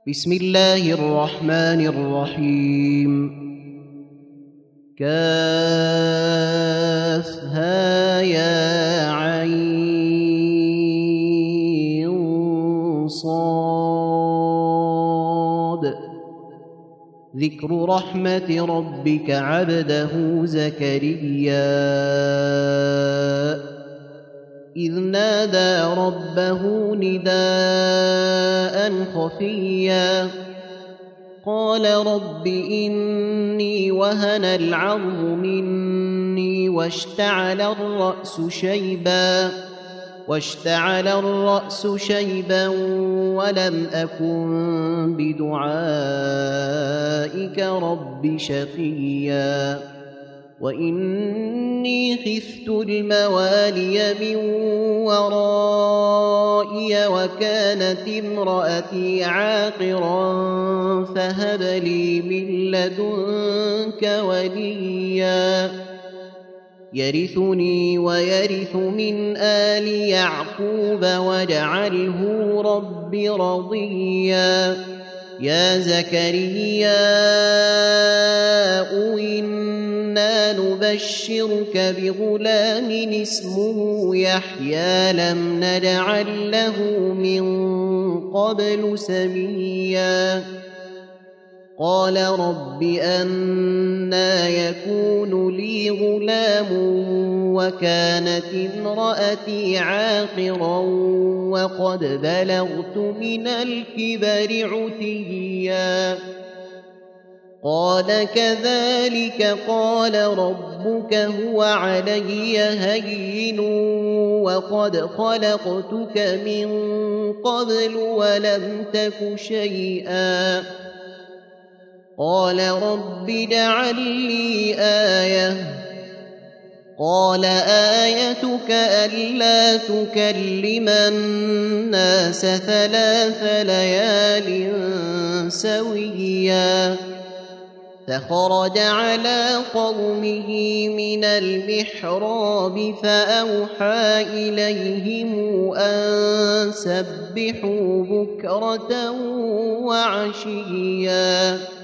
بسم الله الرحمن الرحيم. كافها يا عين صاد. ذكر رحمة ربك عبده زكريا إذ نادى ربه نداء خفيا قال رب إني وهن العظم مني واشتعل الرأس شيبا ولم أكن بدعائك رب شقيا وإني خفت الموالي من ورائي وكانت امرأتي عاقرا فهب لي من لدنك وليا يرثني ويرث من آل يعقوب واجعله رب رضيا. يا زكريا إنا نبشرك بغلام اسمه يحيى لم نجعل له من قبل سميا قال رب أنى يكون لي غلام وكانت امرأتي عاقرا وقد بلغت من الكبر عتيا قال كذلك قال ربك هو علي هين وقد خلقتك من قبل ولم تك شيئا قال رب اجعل لي آية قال آيتك ألا تكلم الناس 3 ليال سويا فخرج على قومه من المحراب فأوحى إليهم أن سبحوا بكرة وعشيا